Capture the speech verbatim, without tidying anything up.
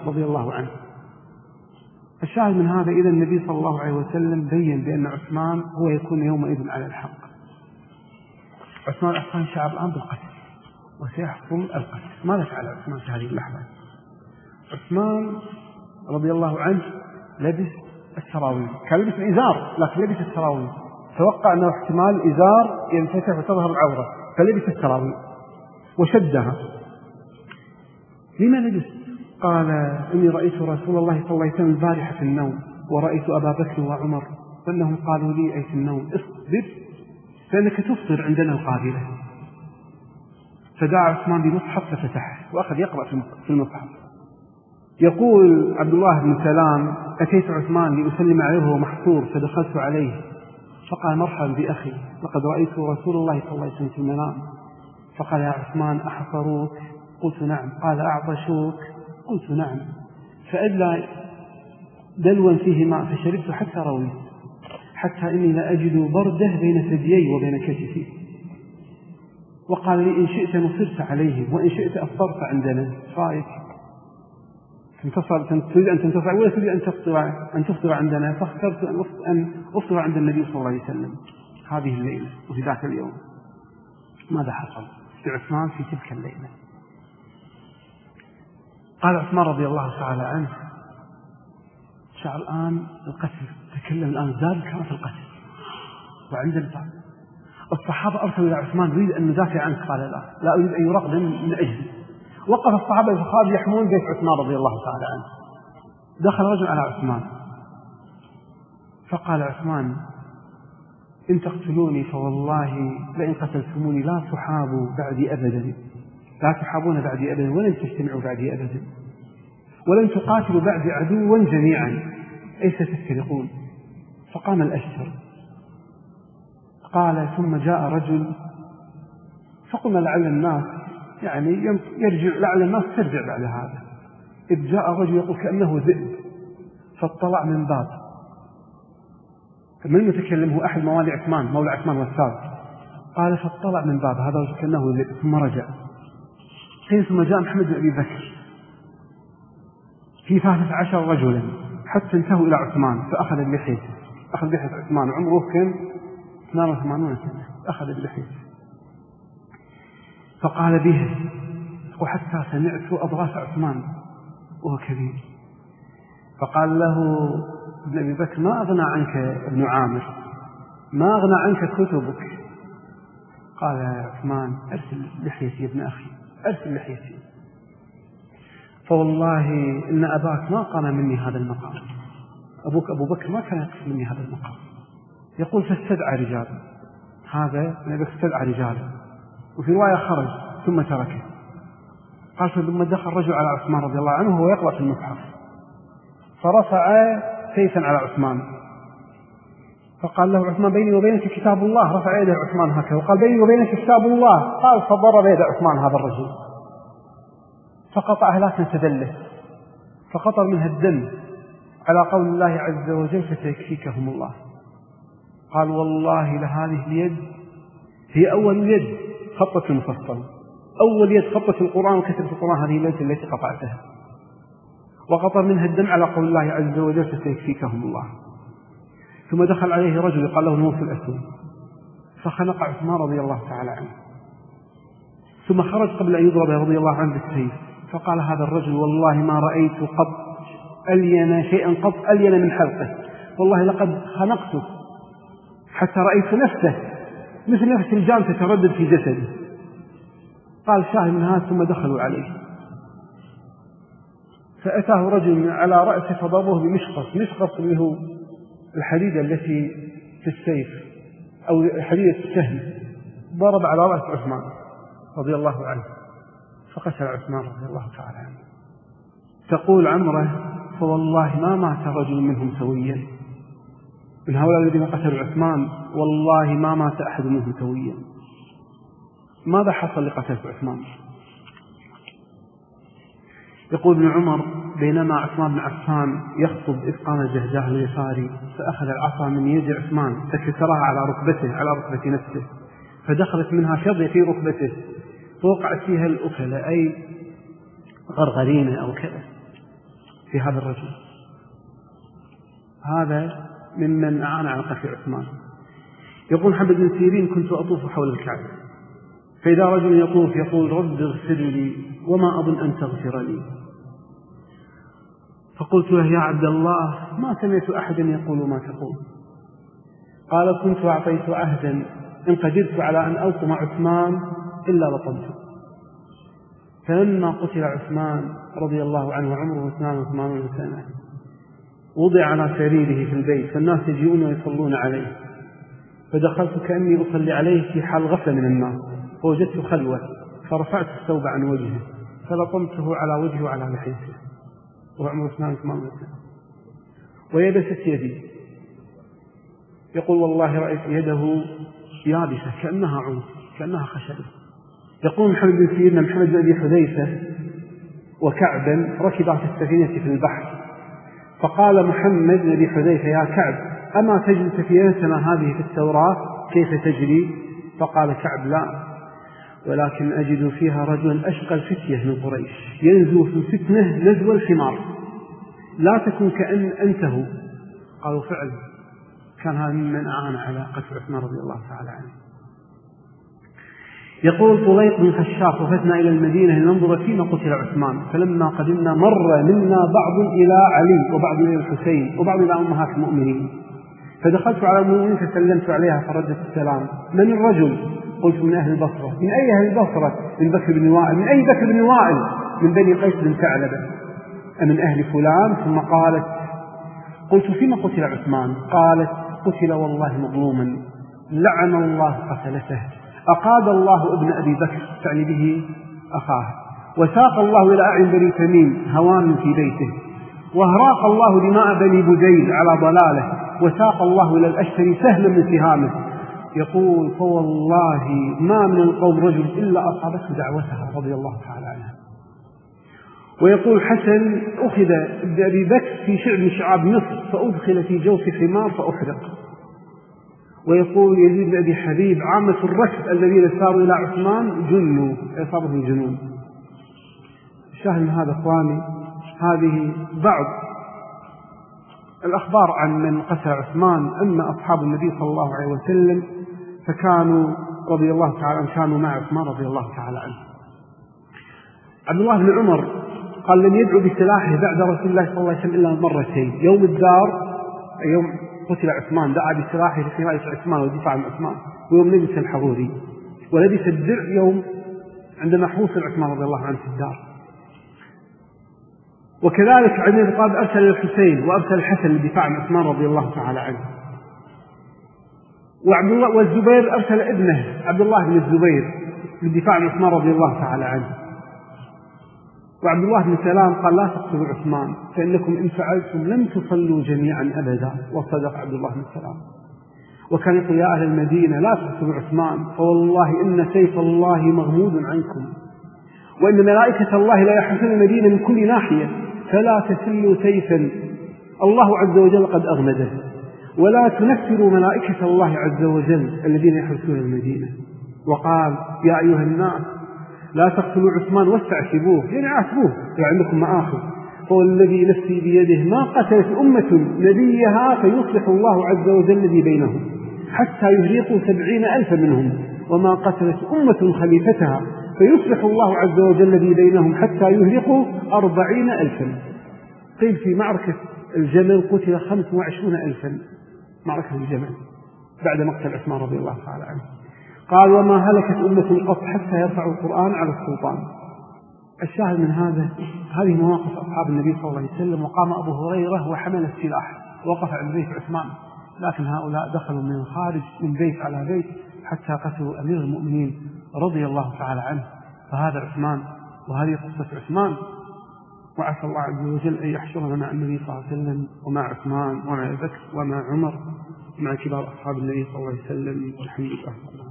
رضي الله عنه. الشاهد من هذا إذا النبي صلى الله عليه وسلم بين بأن عثمان هو يكون يومئذ على الحق. عثمان أحسن شعب الآن بالقتل وسيحصل القتل. ماذا فعل عثمان في هذه اللحظة؟ عثمان رضي الله عنه لبس السراويل، كان لبس الإزار لكن لبس السراويل، توقع أنه احتمال الإزار ينفتح وتظهر العورة فلبس السراويل وشدها. لما لبس؟ قال إني رأيت رسول الله صلى الله عليه وسلم البارحة في النوم ورأيت أبا بكر وعمر فإنهم قالوا لي أي في النوم اصبر فإنك تفطر عندنا القابلة. فدعا عثمان بمصحف ففتحه وأخذ يقرأ في المصحف. يقول عبد الله بن سلام أتيت عثمان لأسلم عليه وهو محصور فدخلت عليه فقال مرحبا بأخي لقد رأيت رسول الله صلى الله عليه وسلم في المنام. فقال يا عثمان أحصروك؟ قلت نعم. قال أعطشوك؟ قلت نعم. فأدلى دلوا فيه ماء فشربت حتى رويت حتى إني لا أجد برده بين ثديي وبين كتفي. وقال لي إن شئت نصرت عليهم وإن شئت أفطرت عندنا. رأيك تريد أن تنتصر ولا تريد أن تفطر أن تفطر عندنا؟ فاخترت أن أفطر عند النبي صلى الله عليه وسلم هذه الليلة وفي ذاك اليوم. ماذا حصل في عثمان في تلك الليلة؟ قال عثمان رضي الله تعالى عنه شعر الآن القتل، تكلم الآن زاد كان في القتل وعند الباب. الصحابة أرسلوا إلى عثمان يريد أن ندافع عنك، قال لا لا أريد أن يرقد من أجلي. وقف الصحابة الفخار يحمون بيت عثمان رضي الله تعالى عنه. دخل رجل على عثمان فقال عثمان إن تقتلوني فوالله لئن قتلتموني لا تحابوا بعدي أبدا، لا تحابون بعدي أبدا ولن تجتمعوا بعدي أبدا ولن تقاتلوا بعدي عدوا جميعا أي ستفترقون. فقام الأشتر قال ثم جاء رجل فقلنا لعل الناس يعني يرجع لعل الناس ترجع بعد هذا. إذ جاء رجل يقول كأنه ذئب فاطلع من باب. من المتكلم؟ هو أحد موالي عثمان مولى عثمان والثالث. قال فاطلع من باب هذا رجل كأنه ذئب ثم رجع. قيل ثم جاء محمد بن أبي بكر في ثالث عشر رجلا حتى انتهوا إلى عثمان فأخذ اللحية، أخذ لحية عثمان عمره كان اثنين وثمانين سنة، أخذ اللحية فقال به وحتى سمعت أضغاث عثمان وهو كبير. فقال له ابن أبي بكر ما أغنى عنك ابن عامر، ما أغنى عنك كتبك. قال يا عثمان أرسل لحيتي يا ابن أخي، أرسل لحيتي، فوالله إن أباك ما قام مني هذا المقام، أبوك أبو بكر ما كان يقف مني هذا المقام. يقول فاستدعى رجال، هذا النبي استدعى رجالا، وفي رواية خرج ثم تركه. قال ثم دخل رجل على عثمان رضي الله عنه وهو يقرأ في المصحف فرفع سيفا على عثمان فقال له عثمان بيني وبينك كتاب الله. رفع يده عثمان هكذا وقال بيني وبينك كتاب الله. قال فضرب يد عثمان هذا الرجل فقطع هلاكا تدلس فقطر منها الدم على قول الله عز وجل فسيكفيكهم الله. قال والله لهذه اليد هي أول يد خطة المفصل، أول يد خطة القرآن وكتبت القرآن، هذه اليد التي قطعتها، وقطر منها الدم على قول الله عز وجل فسيكفيكهم الله. ثم دخل عليه رجل قال له نوف الأسود فخنق عثمان رضي الله تعالى عنه، ثم خرج قبل أن يضرب رضي الله عنه بالسيف فقال هذا الرجل والله ما رأيت قط ألين شيئا قط ألين من حلقه، والله لقد خنقته حتى رأيت نفسه مثل نفس الجان تتردد في جسده. قال شاهد من هذا ثم دخلوا عليه فأتاه رجل على رأسه فضربه بمشقص، مشقص اللي هو الحديدة التي في السيف أو حديدة السهم، ضرب على رأس عثمان رضي الله عنه فقتل عثمان رضي الله تعالى عنه. تقول عمره فوالله ما مات رجل منهم سويا، من هؤلاء الذين قتلوا عثمان والله ما مات أحد منهم سويا. ماذا حصل لقتل عثمان؟ يقول ابن عمر بينما عثمان بن عفان يخطب إذ قام الجهجاه اليساري فأخذ العصا من يد عثمان فكسرها على ركبته على ركبة نفسه فدخلت منها شظية في ركبته فوقعت فيها الأكلة أي غرغرينة أو كذا، في هذا الرجل. هذا ممن أعان على قتل عثمان. يقول محمد بن سيرين: كنت أطوف حول الكعبة، فإذا رجل يطوف يقول: رب اغفر لي وما أظن أن تغفر لي. فقلت له: يا عبد الله، ما سمعت أحدا يقول ما تقول. قال: كنت أعطيت عهدا إن قدرت على أن ألطم عثمان إلا لطمته. فلما قتل عثمان رضي الله عنه عمره اثنان وثمانين سنة، وضع على سريره في البيت، فالناس يجيئون ويصلون عليه، فدخلت كأني أصلي عليه في حال غفلة من الناس، فوجدت خلوة، فرفعت الثوب عن وجهه فلطمته على وجهه وعلى لحيته وعمره اثنان وثمانين سنة، ويبست يدي. يقول: والله رأيت يده يابسة كأنها عود، كأنها خشبة. يقول محمد بن سيرين: محمد بن أبي حذيفة وكعبا ركبا في السفينة في البحر، فقال محمد بن أبي حذيفة: يا كعب، أما تجد سفينتنا هذه في التوراة كيف تجري؟ فقال كعب: لا، ولكن أجد فيها رجلا أشقى الفتية من قريش ينزو في الفتنة نزو الحمار، لا تكن كأن أنته. قالوا: فعلا كان هذا ممن أعان على قتل عثمان رضي الله تعالى عنه. يقول طليق بن خشاف: وفتنا إلى المدينة لننظر فيما قتل عثمان، فلما قدمنا مر منا بعض إلى علي وبعض إلى الحسين وبعض إلى أمهات المؤمنين، فدخلت على المؤمنين فسلمت عليها فردت السلام: من الرجل؟ قلت: من أهل البصرة. من أي أهل البصرة؟ من بكر بن وائل. من أي بكر بن وائل؟ من بني قيس بن ثعلبة. من أهل فلان. ثم قالت: قلت: فيما قتل عثمان؟ قالت: قتل والله مظلوما، لعن الله قتلته، أقاد الله ابن أبي بكر، تعني به أخاه، وساق الله إلى أعين بني تميم هوان في بيته، وهراق الله دماء بني بجيل على ضلاله، وساق الله إلى الأشتري سهلا من سهامه. يقول: فوالله ما من القوم رجل إلا أصابته دعوتها رضي الله تعالى عنها. ويقول حسن: أخذ ابن أبي بكر في شعب من شعاب مصر فأدخل في جوف حمار فأحرق. ويقول يزيد بن أبي حبيب: عامة الركب الذين ساروا إلى عثمان جنوا، أصابهم الجنون. الشاهد من هذا أخواني، هذه بعض الأخبار عن من قتل عثمان. أما أصحاب النبي صلى الله عليه وسلم فكانوا رضي الله تعالى عنه كانوا مع عثمان رضي الله تعالى عنه. عبد الله بن عمر قال: لم يدعو بسلاحه بعد رسول الله صلى الله عليه وسلم إلا مرتين، يوم الدار يوم قتل عثمان دعا بسلاحه لحماية عثمان والدفاع عن عثمان، ويوم لبس الحروري، ولبس الدرع يوم عندما حوصل عثمان رضي الله عنه في الدار. وكذلك علي بن أبي طالب أرسل الحسين وأرسل الحسن للدفاع عن عثمان رضي الله تعالى عنه. وعبد الله والزبير أرسل ابنه عبد الله بن الزبير للدفاع عن عثمان رضي الله تعالى عنه. وعبد الله بن سلام قال: لا تقتلوا عثمان فإنكم إن فعلتم لم تصلوا جميعا أبدا. وصدق عبد الله بن سلام. وكان يقول: يا أهل المدينة لا تقتلوا عثمان، فوالله إن سيف الله مغمود عنكم، وإن ملائكة الله لا يحرسون المدينة من كل ناحية، فلا تسلوا سيفا الله عز وجل قد أغمده، ولا تنفروا ملائكة الله عز وجل الذين يحرسون المدينة. وقال: يا أيها الناس لا تقتلوا عثمان واستعتبوه، يعني عاتبوه، يعني عندكم مآخذ، فوالذي نفسي بيده ما قتلت أمة نبيها فيصلح الله عز وجل الذي بينهم حتى يهرقوا سبعين ألفا منهم، وما قتلت أمة خليفتها فيصلح الله عز وجل الذي بينهم حتى يهرقوا أربعين ألفا. قيل في معركة الجمل قتل خمس وعشرون ألفا، معركة الجمل بعد مقتل عثمان رضي الله تعالى عنه. قال: وما هلكت أمة قط حتى يرفعوا القرآن على السلطان. الشاهد من هذا، هذه مواقف أصحاب النبي صلى الله عليه وسلم. وقام أبو هريرة وحمل السلاح وقف عند بيت عثمان، لكن هؤلاء دخلوا من الخارج من بيت على بيت حتى قتلوا أمير المؤمنين رضي الله تعالى عنه. فهذا عثمان وهذه قصة عثمان، وعسى الله عز وجل أن يحشرنا مع النبي صلى الله عليه وسلم ومع عثمان ومع أبي بكر ومع عمر ومع كبار أصحاب النبي صلى الله عليه وسلم. والحمد لله.